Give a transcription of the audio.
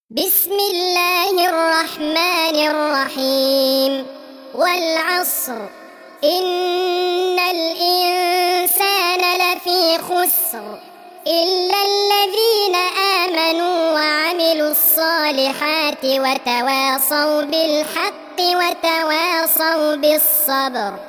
بسم الله الرحمن الرحيم. والعصر إن الإنسان لفي خسر إلا الذين آمنوا وعملوا الصالحات وتواصوا بالحق وتواصوا بالصبر.